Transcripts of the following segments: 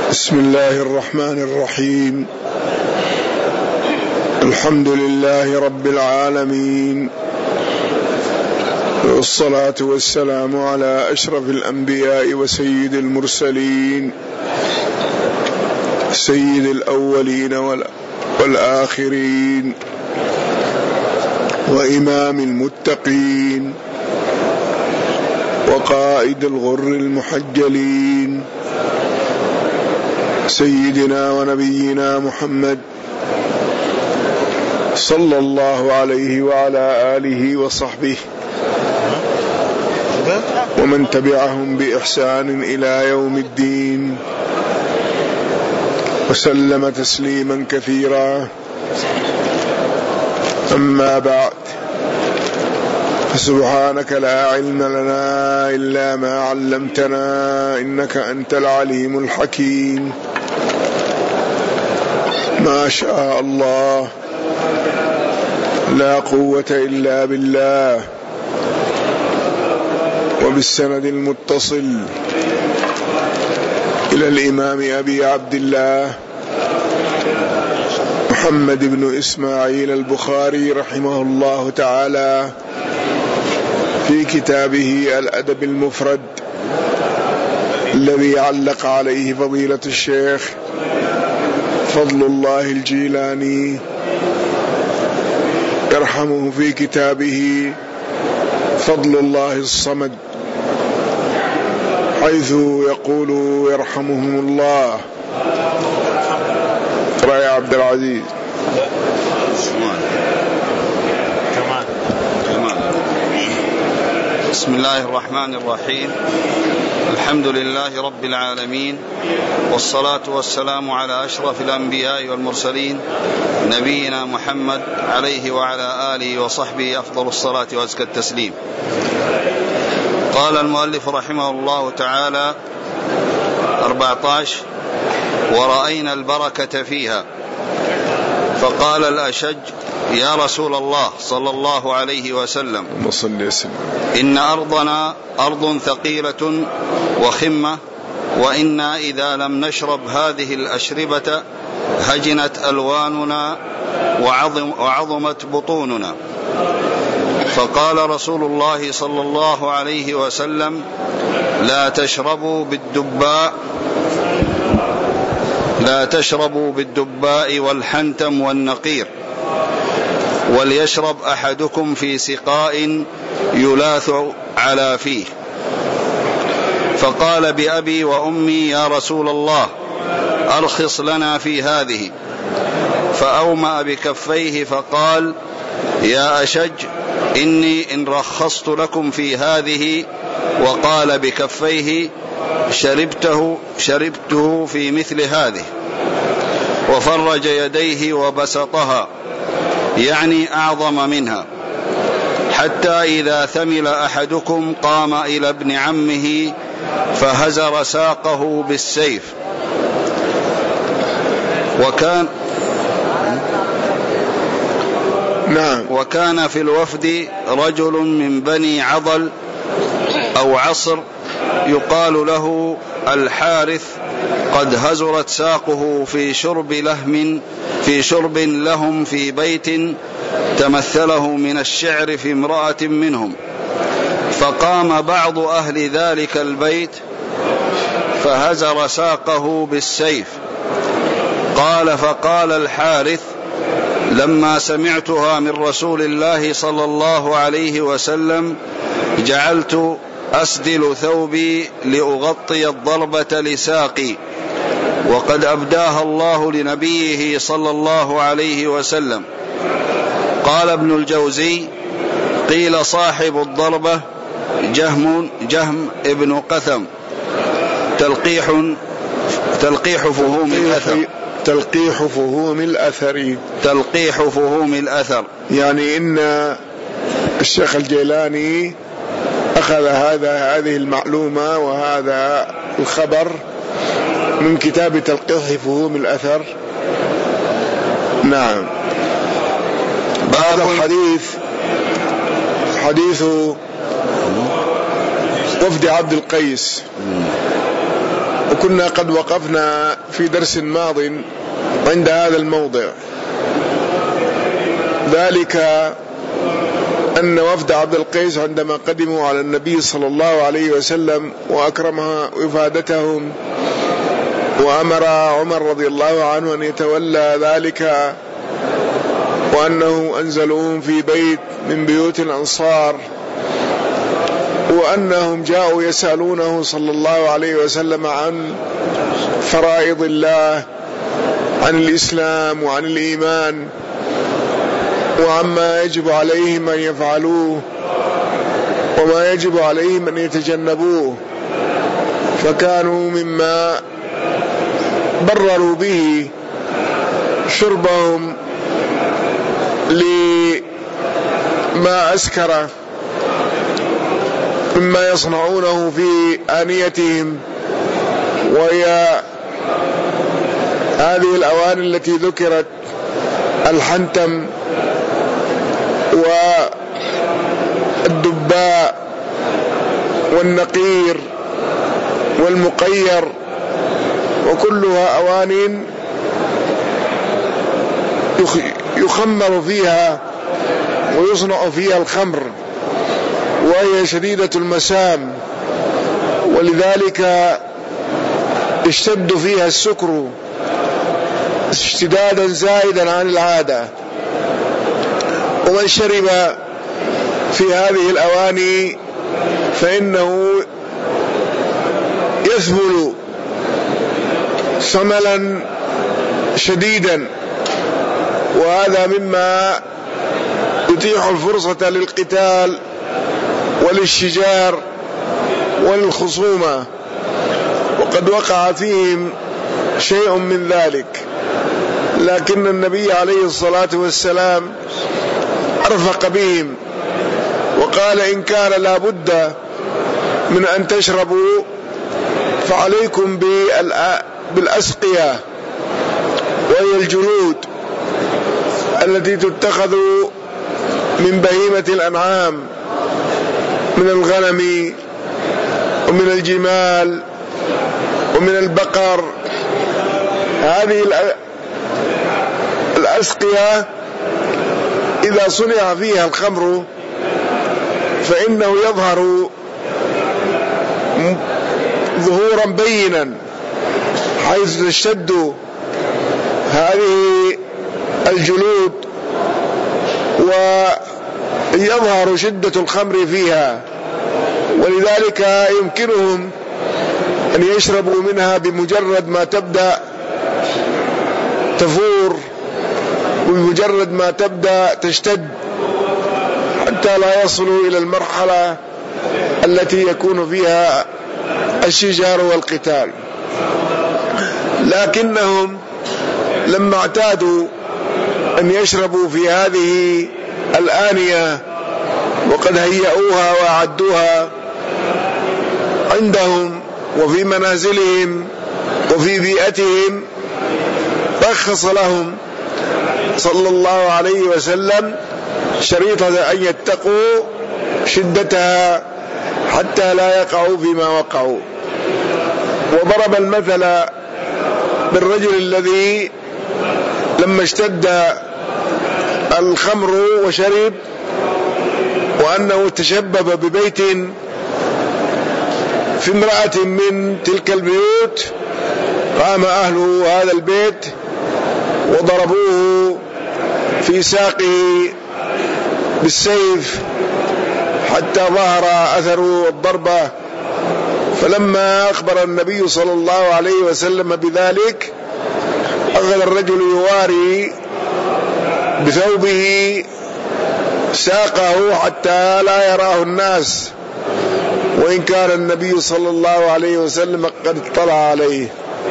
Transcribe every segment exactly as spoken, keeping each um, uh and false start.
بسم الله الرحمن الرحيم. الحمد لله رب العالمين، والصلاة والسلام على أشرف الأنبياء وسيد المرسلين، سيد الأولين والآخرين، وإمام المتقين، وقائد الغر المحجلين، سيدنا ونبينا محمد صلى الله عليه وعلى آله وصحبه ومن تبعهم بإحسان إلى يوم الدين، وسلم تسليما كثيرا. أما بعد، فسبحانك لا علم لنا إلا ما علمتنا، إنك أنت العليم الحكيم. ما شاء الله، لا قوة إلا بالله. وبالسند المتصل إلى الإمام أبي عبد الله محمد بن إسماعيل البخاري رحمه الله تعالى في كتابه الأدب المفرد، الذي علق عليه فضيلة الشيخ فضل الله الجيلاني يرحمه في كتابه فضل الله الصمد، حيث يقول يرحمهم الله. رأي عبد العزيز بسم الله الرحمن الرحيم. الحمد لله رب العالمين، والصلاة والسلام على أشرف الأنبياء والمرسلين، نبينا محمد عليه وعلى آله وصحبه أفضل الصلاة وأزكى التسليم. قال المؤلف رحمه الله تعالى: أربعة عشر: ورأينا البركة فيها. فقال الأشج: يا رسول الله صلى الله عليه وسلم، إن أرضنا أرض ثقيلة وخمة، وإنا إذا لم نشرب هذه الأشربة هجنت ألواننا وعظم وعظمت بطوننا. فقال رسول الله صلى الله عليه وسلم: لا تشربوا بالدباء لا تشربوا بالدباء والحنتم والنقير، وليشرب أحدكم في سقاء يلاث على فيه. فقال: بأبي وأمي يا رسول الله، أرخص لنا في هذه. فأومأ بكفيه فقال: يا أشج، إني إن رخصت لكم في هذه، وقال بكفيه، شربته, شربته في مثل هذه. وفرج يديه وبسطها، يعني أعظم منها، حتى إذا ثمل أحدكم قام إلى ابن عمه فهزر ساقه بالسيف. وكان نعم وكان في الوفد رجل من بني عضل أو عصر يقال له الحارث، قد هزرت ساقه في شرب لهم في شرب لهم في بيت تمثله من الشعر في امرأة منهم. فقام بعض أهل ذلك البيت فهزر ساقه بالسيف. قال: فقال الحارث: لما سمعتها من رسول الله صلى الله عليه وسلم جعلت أسدل ثوبي لأغطي الضربة لساقي، وقد أبداها الله لنبيه صلى الله عليه وسلم. قال ابن الجوزي: قيل صاحب الضربة جهم, جهم ابن قثم. تلقيح تلقيح فهوم الأثر تلقيح فهوم الأثر تلقيح فهوم الأثر يعني إن الشيخ الجيلاني أخذ هذا هذه المعلومة وهذا الخبر من كتاب تلقيح فهوم الأثر. نعم. هذا الحديث حديث وفد عبد القيس، وكنا قد وقفنا في درس ماض عند هذا الموضع، ذلك أن وفد عبد القيس عندما قدموا على النبي صلى الله عليه وسلم وأكرمها وإفادتهم وأمر عمر رضي الله عنه أن يتولى ذلك، وأنه أنزلوهم في بيت من بيوت الأنصار، وأنهم جاءوا يسألونه صلى الله عليه وسلم عن فرائض الله، عن الإسلام وعن الإيمان، وعما يجب عليهم أن يفعلوه وما يجب عليهم أن يتجنبوه، فكانوا مما برروا به شربهم لما أسكر مما يصنعونه في آنيتهم، وهي هذه الأواني التي ذكرت: الحنتم والدباء والنقير والمقير، وكلها أواني يخمر فيها ويصنع فيها الخمر، وهي شديدة المسام، ولذلك اشتد فيها السكر اشتدادا زائدا عن العادة. ومن شرب في هذه الأواني فإنه يثمل ثملا شديدا، وهذا مما يتيح الفرصة للقتال وللشجار وللخصومة، وقد وقع فيهم شيء من ذلك، لكن النبي عليه الصلاة والسلام أرفق بهم وقال: إن كان لا بد من أن تشربوا فعليكم بالأسقية، وهي الجلود التي تتخذ من بهيمة الأنعام، من الغنم ومن الجمال ومن البقر. هذه الأسقية إذا صنع فيها الخمر فإنه يظهر ظهورا بينا، حيث تشتد هذه الجلود ويظهر شدة الخمر فيها، ولذلك يمكنهم أن يشربوا منها بمجرد ما تبدأ تفور، بمجرد ما تبدأ تشتد، حتى لا يصلوا إلى المرحلة التي يكون فيها الشجار والقتال. لكنهم لما اعتادوا أن يشربوا في هذه الآنية وقد هيئوها وأعدوها عندهم وفي منازلهم وفي بيئتهم، رخص لهم صلى الله عليه وسلم شريطة أن يتقوا شدتها حتى لا يقعوا فيما وقعوا. وضرب المثل بالرجل الذي لما اشتد الخمر وشرب وأنه تشبب ببيت في امرأة من تلك البيوت، قام أهل هذا البيت وضربوه في ساقه بالسيف حتى ظهر أثر الضربة. فلما أخبر النبي صلى الله عليه وسلم بذلك أخذ الرجل يواري بثوبه ساقه حتى لا يراه الناس، وإن كان النبي صلى الله عليه وسلم قد اطلع عليه.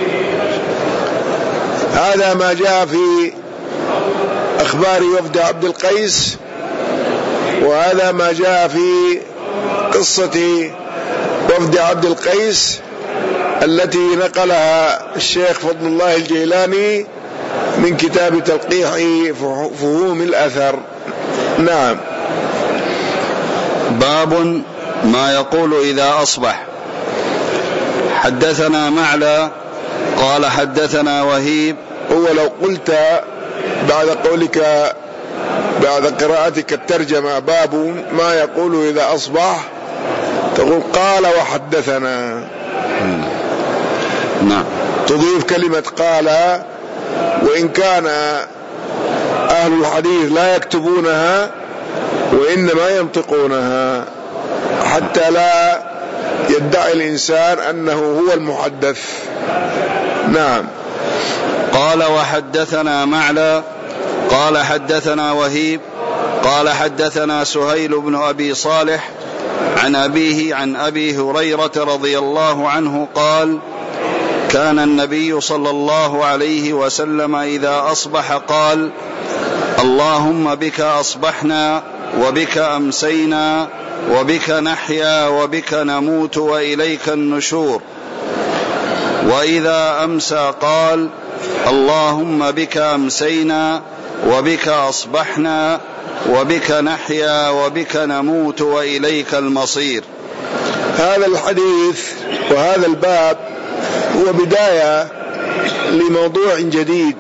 هذا ما جاء في أخبار وفد عبد القيس، وهذا ما جاء في قصة وفد عبد القيس التي نقلها الشيخ فضل الله الجيلاني من كتاب تلقيح فهوم الأثر. نعم. باب ما يقول إذا أصبح. حدثنا معلى قال حدثنا وهيب. هو لو قلت بعد قولك بعد قراءتك الترجمة باب ما يقول إذا أصبح تقول قال وحدثنا. نعم. تضيف كلمة قال، وإن كان أهل الحديث لا يكتبونها وإنما ينطقونها حتى لا يدعي الإنسان أنه هو المحدث. نعم. قال وحدثنا معلى قال حدثنا وهيب قال حدثنا سهيل بن أبي صالح عن أبيه عن أبي هريرة رضي الله عنه قال: كان النبي صلى الله عليه وسلم إذا أصبح قال: اللهم بك أصبحنا وبك أمسينا وبك نحيا وبك نموت وإليك النشور. وإذا أمسى قال: اللهم بك أمسينا وبك أصبحنا وبك نحيا وبك نموت وإليك المصير. هذا الحديث وهذا الباب هو بداية لموضوع جديد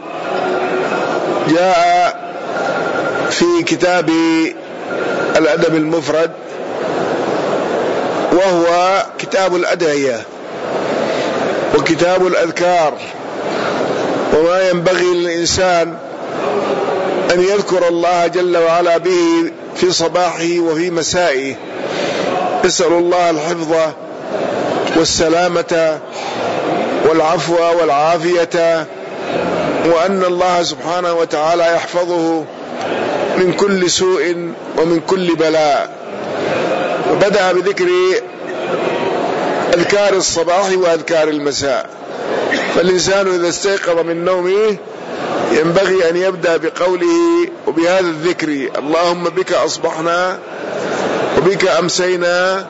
جاء في كتاب الأدب المفرد، وهو كتاب الأدعية وكتاب الأذكار، وما ينبغي للإنسان أن يذكر الله جل وعلا به في صباحه وفي مسائه. نسأل الله الحفظ والسلامة والعفو والعافية، وأن الله سبحانه وتعالى يحفظه من كل سوء ومن كل بلاء. وبدأ بذكر أذكار الصباح وأذكار المساء، فالإنسان إذا استيقظ من نومه ينبغي أن يبدأ بقوله وبهذا الذكر: اللهم بك أصبحنا وبك أمسينا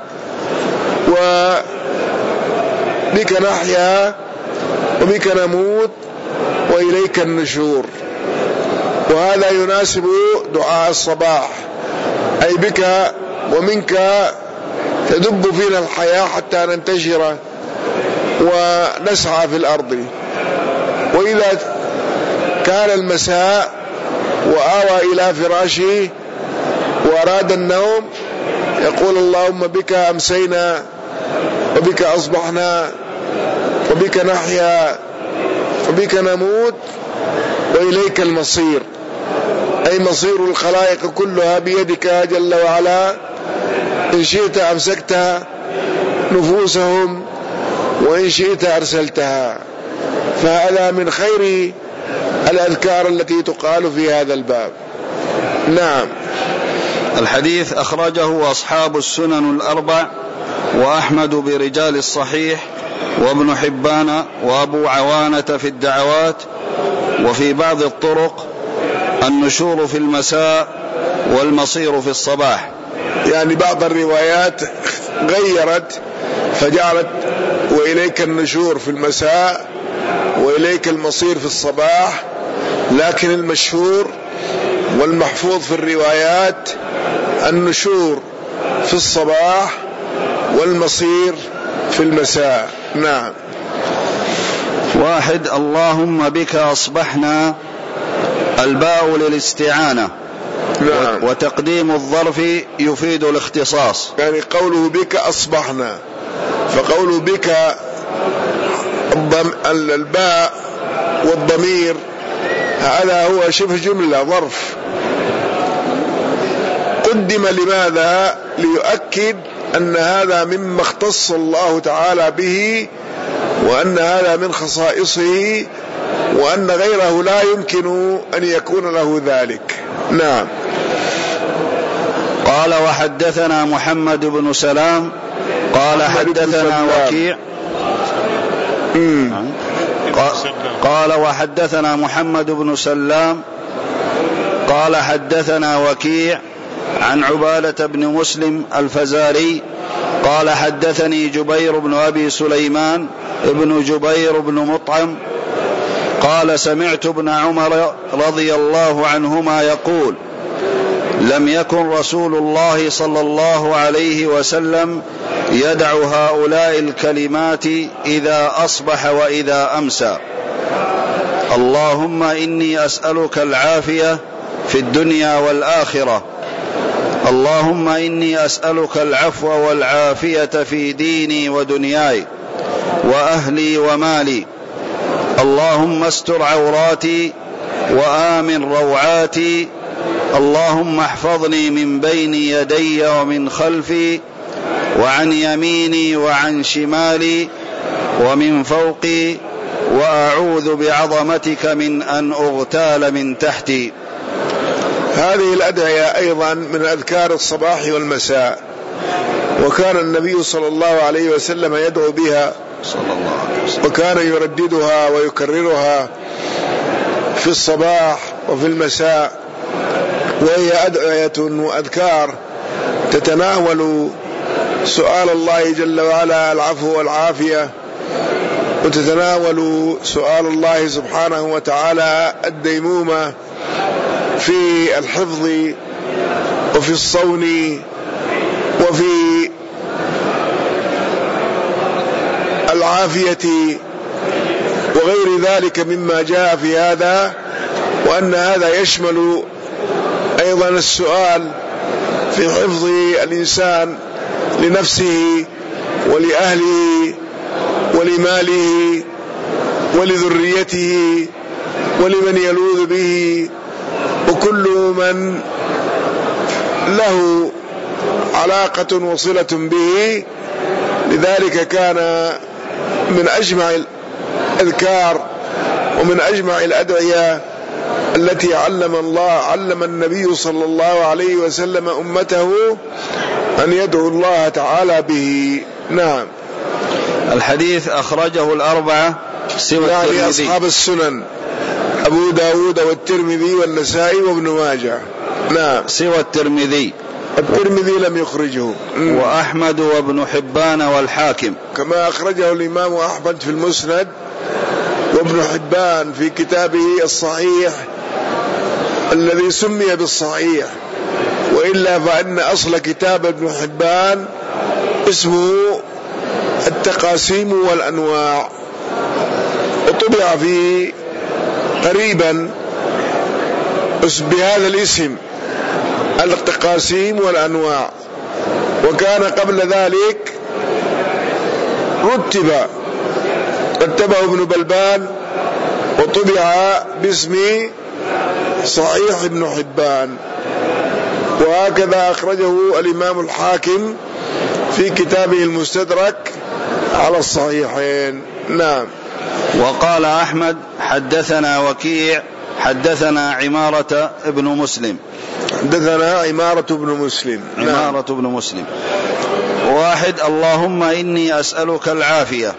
وبك نحيا وبك نموت وإليك النشور. وهذا يناسب دعاء الصباح، أي بك ومنك تدب فينا الحياة حتى ننتشر ونسعى في الأرض. وإذا كان المساء وآوى إلى فراشه وأراد النوم يقول: اللهم بك أمسينا وبك أصبحنا وبك نحيا وبك نموت وإليك المصير، أي مصير الخلائق كلها بيدك جل وعلا، إن شئت أمسكت نفوسهم وإن شئت أرسلتها. فهذا من خير الأذكار التي تقال في هذا الباب. نعم. الحديث أخرجه أصحاب السنن الأربع وأحمد برجال الصحيح وابن حبان وأبو عوانة في الدعوات. وفي بعض الطرق النشور في المساء والمصير في الصباح، يعني بعض الروايات غيرت فجعلت وإليك النشور في المساء وإليك المصير في الصباح، لكن المشهور والمحفوظ في الروايات النشور في الصباح والمصير في المساء. نعم. واحد: اللهم بك أصبحنا، الباء للاستعانة. نعم. وتقديم الظرف يفيد الاختصاص، يعني قوله بك أصبحنا، فقوله بك الباء والضمير هذا هو شبه جملة ظرف قدم. لماذا؟ ليؤكد أن هذا مما اختص الله تعالى به، وأن هذا من خصائصه، وأن غيره لا يمكن أن يكون له ذلك. نعم. قال وحدثنا محمد بن سلام قال حدثنا وكيع قال وحدثنا محمد بن سلام قال حدثنا وكيع عن عبادة بن مسلم الفزاري قال حدثني جبير بن أبي سليمان ابن جبير بن مطعم قال سمعت ابن عمر رضي الله عنهما يقول: لم يكن رسول الله صلى الله عليه وسلم يدع هؤلاء الكلمات إذا أصبح وإذا أمسى: اللهم إني أسألك العافية في الدنيا والآخرة، اللهم إني أسألك العفو والعافية في ديني ودنياي وأهلي ومالي، اللهم استر عوراتي وآمن روعاتي، اللهم احفظني من بين يدي ومن خلفي وعن يميني وعن شمالي ومن فوقي، وأعوذ بعظمتك من أن أغتال من تحتي. هذه الأدعية أيضا من أذكار الصباح والمساء، وكان النبي صلى الله عليه وسلم يدعو بها صلى الله عليه وسلم، وكان يرددها ويكررها في الصباح وفي المساء، وهي أدعية وأذكار تتناول سؤال الله جل وعلا العفو والعافية، وتتناول سؤال الله سبحانه وتعالى الديمومة في الحفظ وفي الصون وفي العافية وغير ذلك مما جاء في هذا، وأن هذا يشمل أيضا السؤال في حفظ الإنسان لنفسه ولأهله ولماله ولذريته ولمن يلوذ به، وكل من له علاقة وصلة به. لذلك كان من أجمع الأذكار ومن أجمع الأدعية التي علم الله علم النبي صلى الله عليه وسلم أمته أن يدعو الله تعالى به. نعم. الحديث أخرجه الأربعة سوى يعني الترمذي، أصحاب السنن أبو داود والترمذي والنسائي وابن ماجه. نعم. سوى الترمذي، الترمذي لم يخرجه، وأحمد وابن حبان والحاكم، كما أخرجه الإمام أحمد في المسند، وابن حبان في كتابه الصحيح الذي سمي بالصحيح، وإلا فإن أصل كتاب ابن حبان اسمه التقاسيم والأنواع، وطبع فيه قريبا بهذا الاسم التقاسيم والأنواع، وكان قبل ذلك رتب رتبه ابن بلبان وطبع باسم صحيح ابن حبان، وهكذا أخرجه الإمام الحاكم في كتابه المستدرك على الصحيحين. نعم. وقال أحمد حدثنا وكيع حدثنا عمارة ابن مسلم، حدثنا عمارة ابن مسلم. عمارة ابن مسلم. واحد: اللهم إني أسألك العافية.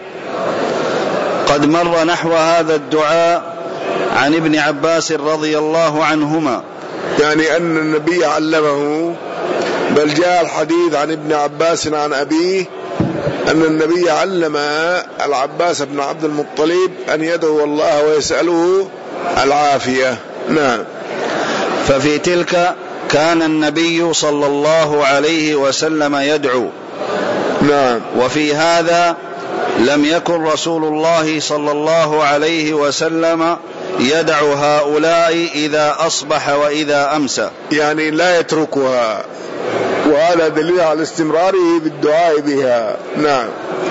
قد مر نحو هذا الدعاء عن ابن عباس رضي الله عنهما، يعني أن النبي علمه، بل جاء الحديث عن ابن عباس عن أبيه أن النبي علم العباس بن عبد المطلب أن يدعو الله ويسأله العافية. نعم. ففي تلك كان النبي صلى الله عليه وسلم يدعو. نعم. وفي هذا لم يكن رسول الله صلى الله عليه وسلم يدع هؤلاء إذا أصبح وإذا أمسى، يعني لا يتركها، وهذا دليل على استمراره بالدعاء بها. نعم.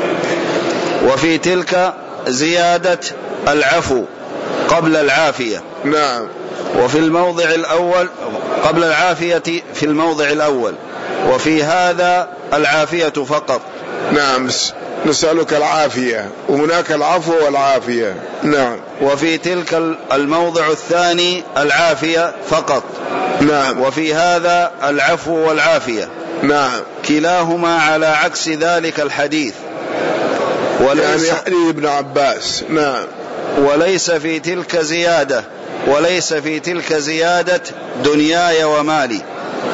وفي تلك زيادة العفو قبل العافية. نعم. وفي الموضع الأول قبل العافية في الموضع الأول، وفي هذا العافية فقط. نعم. نسألك العافية، وهناك العفو والعافية. نعم. وفي تلك الموضع الثاني العافية فقط. نعم. وفي هذا العفو والعافية. نعم. كلاهما على عكس ذلك الحديث، يعني حديث ابن عباس. نعم. وليس في تلك زيادة وليس في تلك زيادة دنياي ومالي،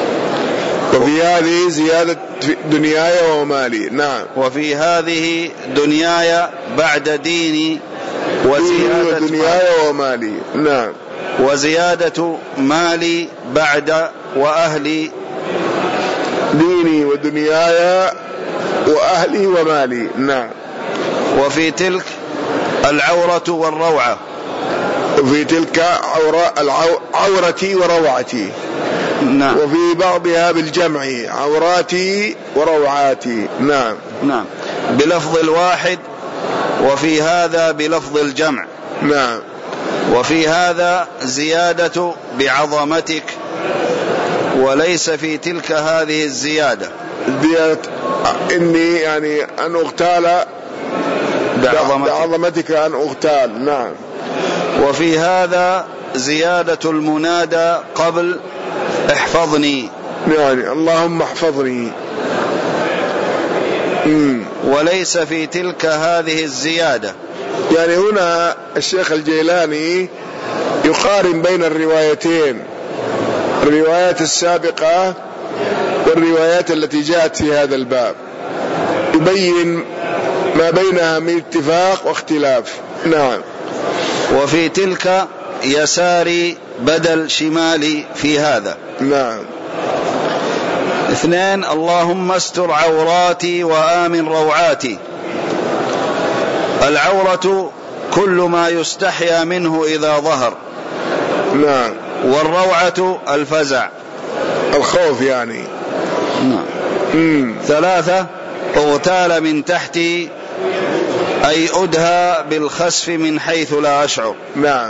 وفي هذه زيادة دنياي ومالي. نعم. وفي هذه دنياي بعد ديني وزيادة دنياي ومالي. نعم. وزيادة مالي بعد وأهلي. ديني ودنياي وأهلي ومالي. نعم. وفي تلك العورة والروعة. وفي تلك عورة العو... عورتي وروعتي. نعم. وفي بعضها بالجمع عوراتي وروعاتي. نعم. نعم بلفظ الواحد، وفي هذا بلفظ الجمع. نعم. وفي هذا زيادة بعظمتك، وليس في تلك هذه الزيادة. زيادة إني يعني أن أغتال بعظمتك, بعظمتك أن أغتال. نعم. وفي هذا زيادة المنادى قبل احفظني، يعني اللهم احفظني. مم. وليس في تلك هذه الزيادة. يعني هنا الشيخ الجيلاني يقارن بين الروايتين، الروايات السابقة والروايات التي جاءت في هذا الباب، يبين ما بينها من اتفاق واختلاف. نعم. وفي تلك يساري بدل شمالي في هذا. نعم. اثنين اللهم استر عوراتي وآمن روعاتي. العورة كل ما يستحيا منه إذا ظهر. نعم. والروعة الفزع، الخوف يعني. نعم. مم. ثلاثة اغتال من تحتي، أي أدهى بالخسف من حيث لا أشعر. نعم.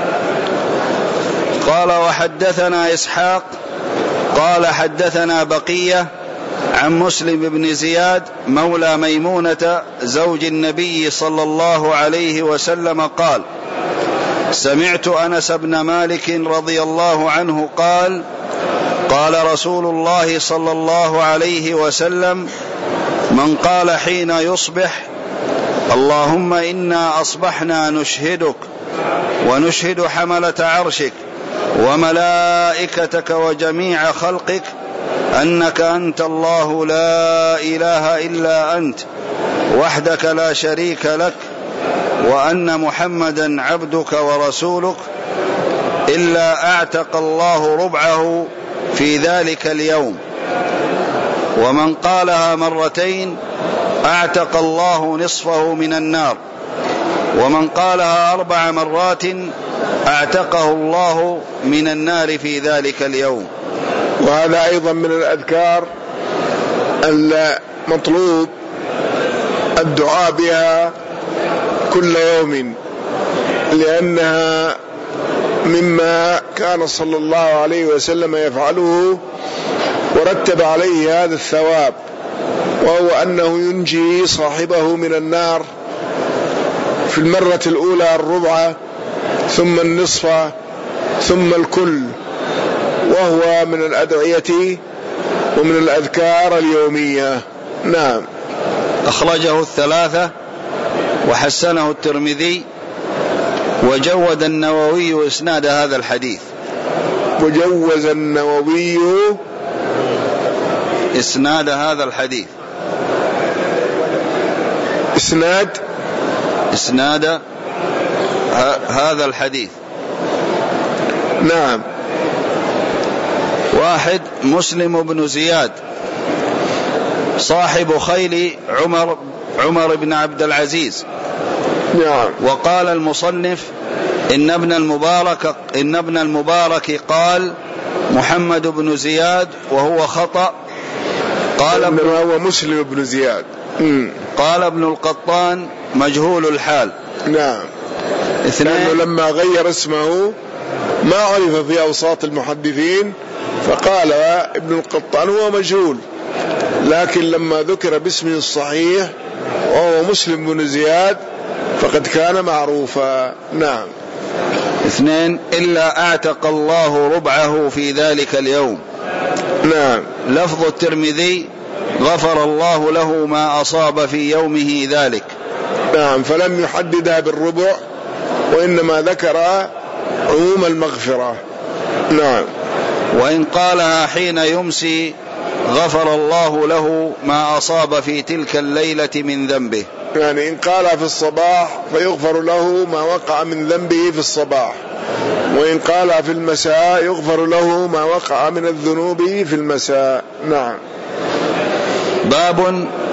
قال وحدثنا إسحاق قال حدثنا بقية عن مسلم بن زياد مولى ميمونة زوج النبي صلى الله عليه وسلم قال سمعت أنس بن مالك رضي الله عنه قال قال رسول الله صلى الله عليه وسلم من قال حين يصبح اللهم إنا أصبحنا نشهدك ونشهد حملة عرشك وملائكتك وجميع خلقك أنك أنت الله لا إله إلا أنت وحدك لا شريك لك وأن محمدا عبدك ورسولك إلا أعتق الله ربعه في ذلك اليوم، ومن قالها مرتين أعتق الله نصفه من النار، ومن قالها أربع مرات أعتقه الله من النار في ذلك اليوم. وهذا أيضا من الأذكار المطلوب الدعاء بها كل يوم، لأنها مما كان صلى الله عليه وسلم يفعله ورتب عليه هذا الثواب، وهو أنه ينجي صاحبه من النار في المرة الأولى الربع، ثم النصف، ثم الكل، وهو من الأدعية ومن الأذكار اليومية. نعم. أخرجه الثلاثة وحسنه الترمذي وجود النووي إسناد هذا الحديث. وجوز النووي إسناد هذا الحديث. إسناد إسناد ه... هذا الحديث. نعم. واحد مسلم بن زياد صاحب خيل عمر عمر بن عبد العزيز. نعم. وقال المصنف إن ابن المبارك إن ابن المبارك قال محمد بن زياد وهو خطأ. قال ابن هو مسلم بن زياد. مم. قال ابن القطان مجهول الحال. نعم. اثنين لما غير اسمه ما عرف في أوساط المحدثين فقال ابن القطان هو مجهول، لكن لما ذكر باسمه الصحيح وهو مسلم بن زياد فقد كان معروفا. نعم. اثنين إلا أعتق الله ربعه في ذلك اليوم. نعم. لفظ الترمذي غفر الله له ما أصاب في يومه ذلك. نعم. فلم يحددها بالربع وإنما ذكر عموم المغفرة. نعم. وإن قالها حين يمسي غفر الله له ما أصاب في تلك الليلة من ذنبه. يعني إن قالها في الصباح فيغفر له ما وقع من ذنبه في الصباح، وإن قالها في المساء يغفر له ما وقع من الذنوب في المساء. نعم. باب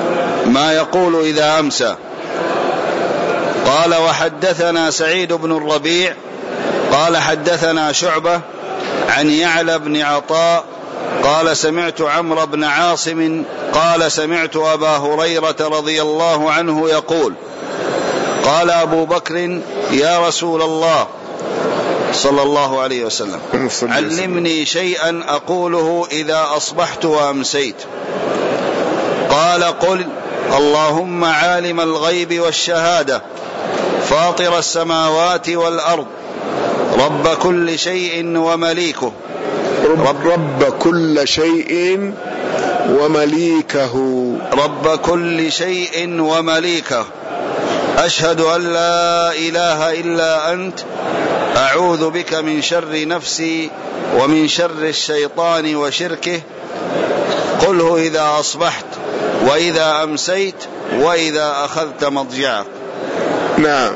ما يقول إذا أمسى. قال وحدثنا سعيد بن الربيع قال حدثنا شعبة عن يعلى بن عطاء قال سمعت عمرو بن عاصم قال سمعت أبا هريرة رضي الله عنه يقول قال أبو بكر يا رسول الله صلى الله عليه وسلم علمني شيئا أقوله إذا أصبحت وأمسيت. قال قل اللهم عالم الغيب والشهادة فاطر السماوات والأرض رب كل شيء ومليكه رب, رب كل شيء ومليكه رب كل شيء ومليكه أشهد أن لا إله إلا أنت أعوذ بك من شر نفسي ومن شر الشيطان وشركه قله إذا أصبحت وإذا أمسيت وإذا أخذت مضجعك. نعم.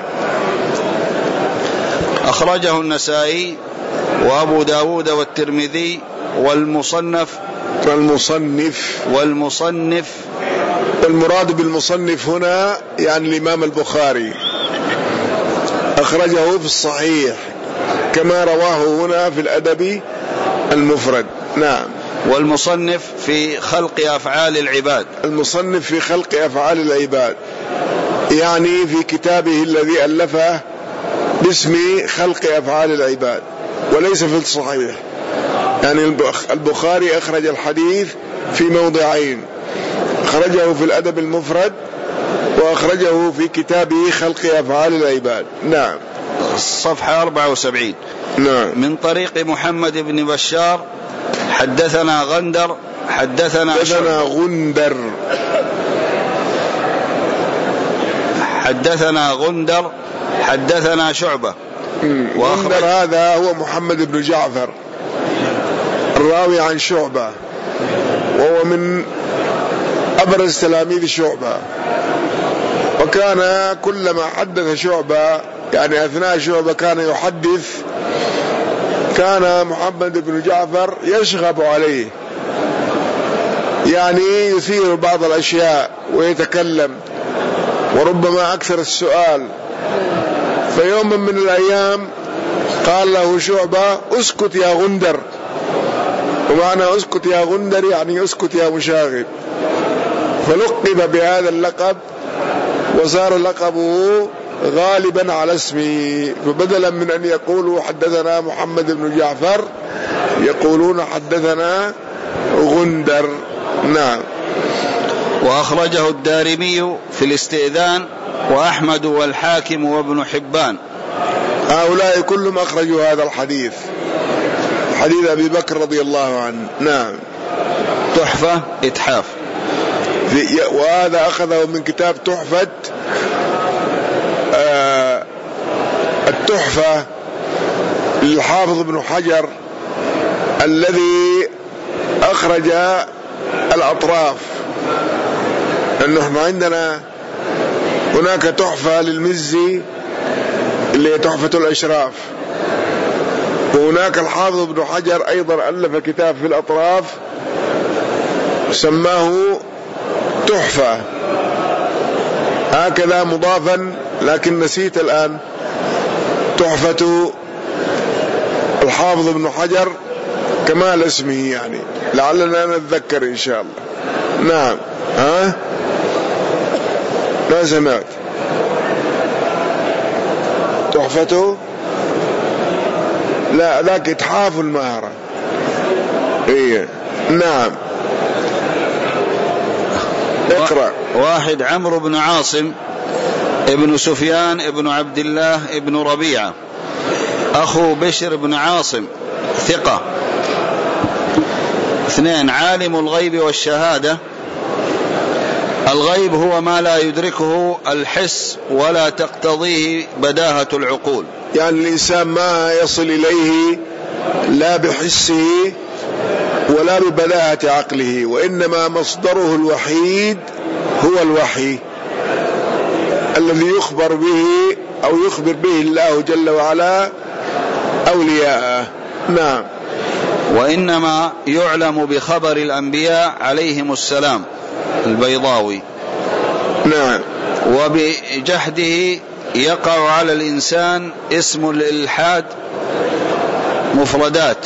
أخرجه النسائي وأبو داود والترمذي والمصنف والمصنف والمصنف والمراد بالمصنف هنا يعني الإمام البخاري أخرجه في الصحيح كما رواه هنا في الأدب المفرد. نعم. والمصنف في خلق أفعال العباد المصنف في خلق أفعال العباد يعني في كتابه الذي ألفه باسم خلق أفعال العباد وليس في الصحيح. يعني البخاري أخرج الحديث في موضعين، أخرجه في الأدب المفرد وأخرجه في كتابه خلق أفعال العباد. نعم. صفحة أربعة وسبعين. نعم. من طريق محمد بن بشار حدثنا غندر حدثنا حدثنا غندر حدثنا غندر حدثنا شعبة. غندر هذا هو محمد بن جعفر الراوي عن شعبة وهو من أبرز تلاميذ شعبة، وكان كلما حدث شعبة يعني أثناء شعبة كان يحدث كان محمد بن جعفر يشغب عليه، يعني يثير بعض الأشياء ويتكلم وربما أكثر السؤال. فيوم من الأيام قال له شعبة اسكت يا غندر، ومعنى اسكت يا غندر يعني اسكت يا مشاغب، فلقب بهذا اللقب وصار لقبه غالبا على اسمه، فبدلا من أن يقولوا حدثنا محمد بن جعفر يقولون حدثنا غندر. نعم. وأخرجه الدارمي في الاستئذان وأحمد والحاكم وابن حبان. هؤلاء كلهم أخرجوا هذا الحديث، حديث أبي بكر رضي الله عنه. نعم. تحفة إتحاف، وهذا أخذه من كتاب تحفة آه التحفة للحافظ ابن حجر الذي أخرج الأطراف، لأنه عندنا هناك تحفة للمزي اللي هي تحفة الأشراف، وهناك الحافظ ابن حجر أيضا ألف كتاب في الأطراف سماه تحفة هكذا مضافا، لكن نسيت الآن تحفة الحافظ ابن حجر كمال اسمه، يعني لعلنا نتذكر إن شاء الله. نعم. ها ما سمعت تحفته؟ لا ذاك إتحاف المهرة. إيه. نعم. اقرأ. واحد عمرو بن عاصم ابن سفيان ابن عبد الله ابن ربيعة أخو بشر بن عاصم ثقة. اثنين عالم الغيب والشهادة. الغيب هو ما لا يدركه الحس ولا تقتضيه بداهة العقول، يعني الإنسان ما يصل إليه لا بحسه ولا ببداهة عقله، وإنما مصدره الوحيد هو الوحي الذي يخبر به أو يخبر به الله جل وعلا أولياءه. نعم. وإنما يعلم بخبر الأنبياء عليهم السلام. البيضاوي. نعم. وبجحده يقع على الإنسان اسم الإلحاد مفردات.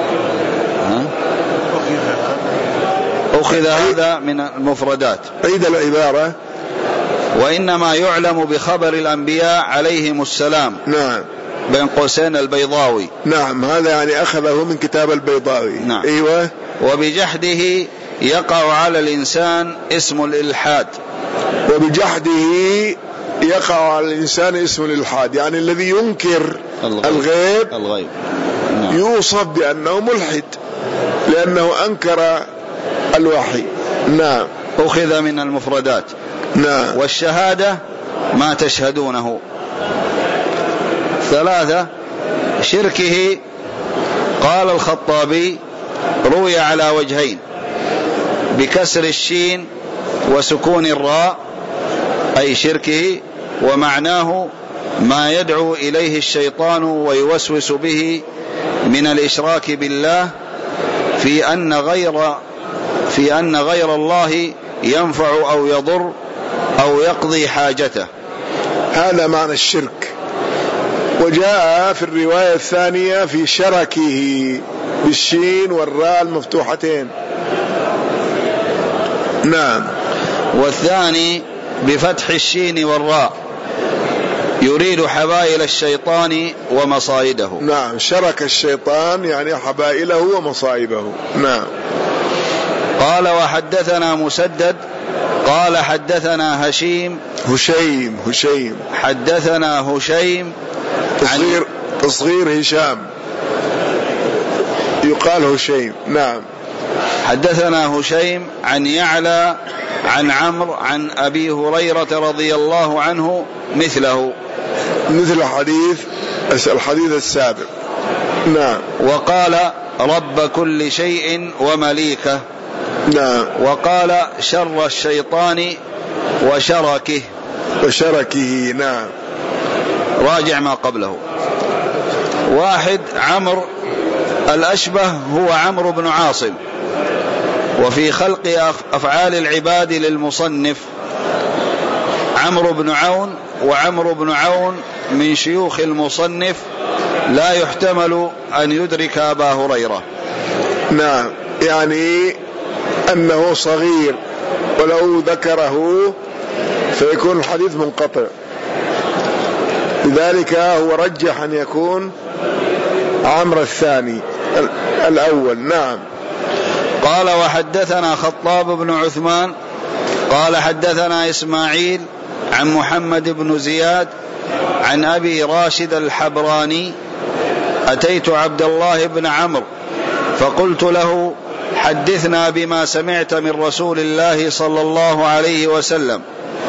أخذ هذا من المفردات. عيد العبارة. وإنما يعلم بخبر الأنبياء عليهم السلام. نعم. بين قوسين البيضاوي. نعم، هذا يعني أخذه من كتاب البيضاوي. نعم. أيوة. وبجحده يقع على الإنسان اسم الإلحاد. وبجحده يقع على الإنسان اسم الإلحاد، يعني الذي ينكر الغيب, الغيب, الغيب. نعم. يوصف بأنه ملحد لأنه أنكر الوحي. نعم. أخذ من المفردات. نعم. والشهادة ما تشهدونه. ثلاثة، شركه. قال الخطابي روي على وجهين، بكسر الشين وسكون الراء، أي شركه، ومعناه ما يدعو إليه الشيطان ويوسوس به من الإشراك بالله في أن غير في أن غير الله ينفع أو يضر أو يقضي حاجته. هذا معنى الشرك. وجاء في الرواية الثانية في شركه بالشين والراء المفتوحتين. نعم. والثاني بفتح الشين والراء، يريد حبائل الشيطان ومصائده. نعم، شرك الشيطان يعني حبائله ومصائبه. نعم. قال وحدثنا مسدد قال حدثنا هشيم هشيم هشيم حدثنا هشيم تصغير تصغير هشام يقال هشيم. نعم. حدثنا هشيم عن يعلى عن عمرو عن أبي هريرة رضي الله عنه مثله، مثل حديث الحديث السابق. نعم. وقال رب كل شيء ومليكه. نعم. وقال شر الشيطان وشركه وشركه. نعم. راجع ما قبله. واحد، عمرو الأشبه هو عمرو بن عاصم. وفي خلق أفعال العباد للمصنف عمرو بن عون، وعمرو بن عون من شيوخ المصنف، لا يحتمل أن يدرك أبا هريرة. نعم، يعني أنه صغير، ولو ذكره فيكون الحديث منقطع، لذلك هو رجح أن يكون عمرو الثاني الأول. نعم. قال وحدثنا خطاب بن عثمان قال حدثنا إسماعيل عن محمد بن زياد عن أبي راشد الحبراني أتيت عبد الله بن عمرو فقلت له حدثنا بما سمعت من رسول الله صلى الله عليه وسلم،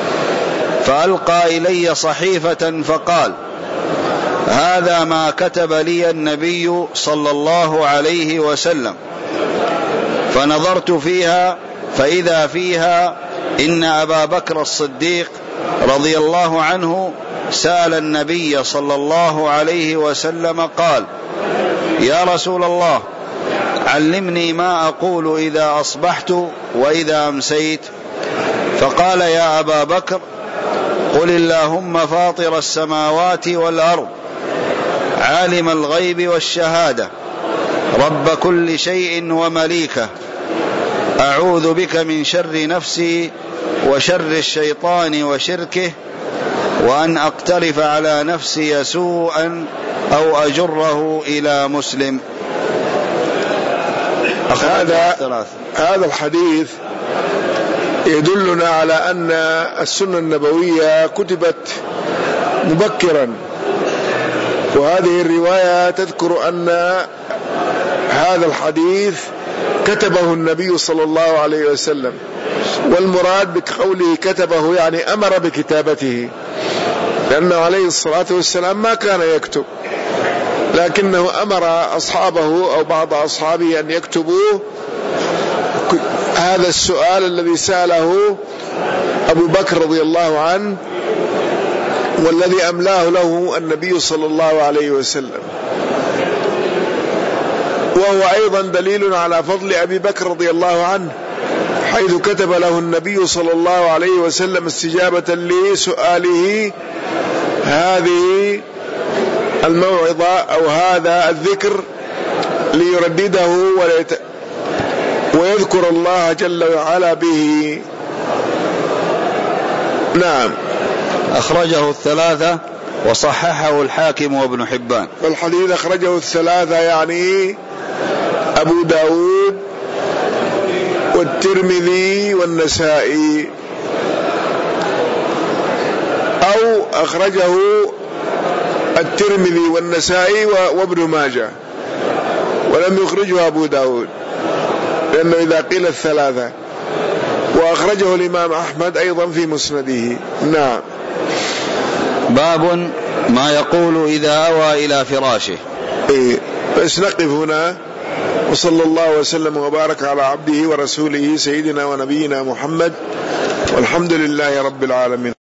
فألقى إلي صحيفة فقال هذا ما كتب لي النبي صلى الله عليه وسلم، فنظرت فيها فإذا فيها إن أبا بكر الصديق رضي الله عنه سأل النبي صلى الله عليه وسلم قال يا رسول الله علمني ما أقول إذا أصبحت وإذا أمسيت، فقال يا أبا بكر قل اللهم فاطر السماوات والأرض عالم الغيب والشهادة رب كل شيء ومليكه أعوذ بك من شر نفسي وشر الشيطان وشركه، وأن أقترف على نفسي سوءا أو أجره إلى مسلم. هذا هذا الحديث يدلنا على أن السنة النبوية كتبت مبكرا، وهذه الرواية تذكر أن هذا الحديث كتبه النبي صلى الله عليه وسلم، والمراد بقوله كتبه يعني أمر بكتابته، لأنه عليه الصلاة والسلام ما كان يكتب، لكنه أمر أصحابه أو بعض أصحابه أن يكتبوا هذا السؤال الذي سأله أبو بكر رضي الله عنه، والذي أملاه له النبي صلى الله عليه وسلم، وهو أيضا دليل على فضل أبي بكر رضي الله عنه، حيث كتب له النبي صلى الله عليه وسلم استجابة لسؤاله هذه الموعظة أو هذا الذكر ليردده وليت ويذكر الله جل وعلا به. نعم. أخرجه الثلاثة وصححه الحاكم وابن حبان. الحديث أخرجه الثلاثة يعني أبو داود والترمذي والنسائي، أو أخرجه الترمذي والنسائي وابن ماجه، ولم يخرجه أبو داود لأنه إذا قيل الثلاثة، وأخرجه الإمام أحمد أيضا في مسنده. نعم. باب ما يقول إذا أوى إلى فراشه. إيه، بس نقف هنا، وصلى الله وسلم وبارك على عبده ورسوله سيدنا ونبينا محمد، والحمد لله رب العالمين.